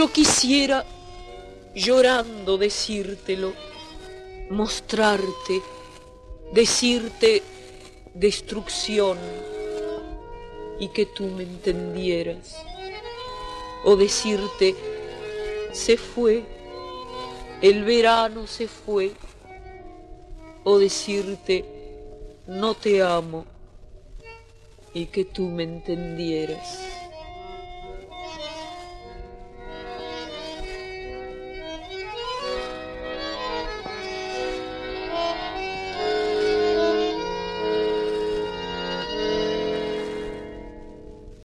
Yo quisiera, llorando, decírtelo, mostrarte, decirte destrucción y que tú me entendieras, o decirte se fue, el verano se fue, o decirte no te amo y que tú me entendieras.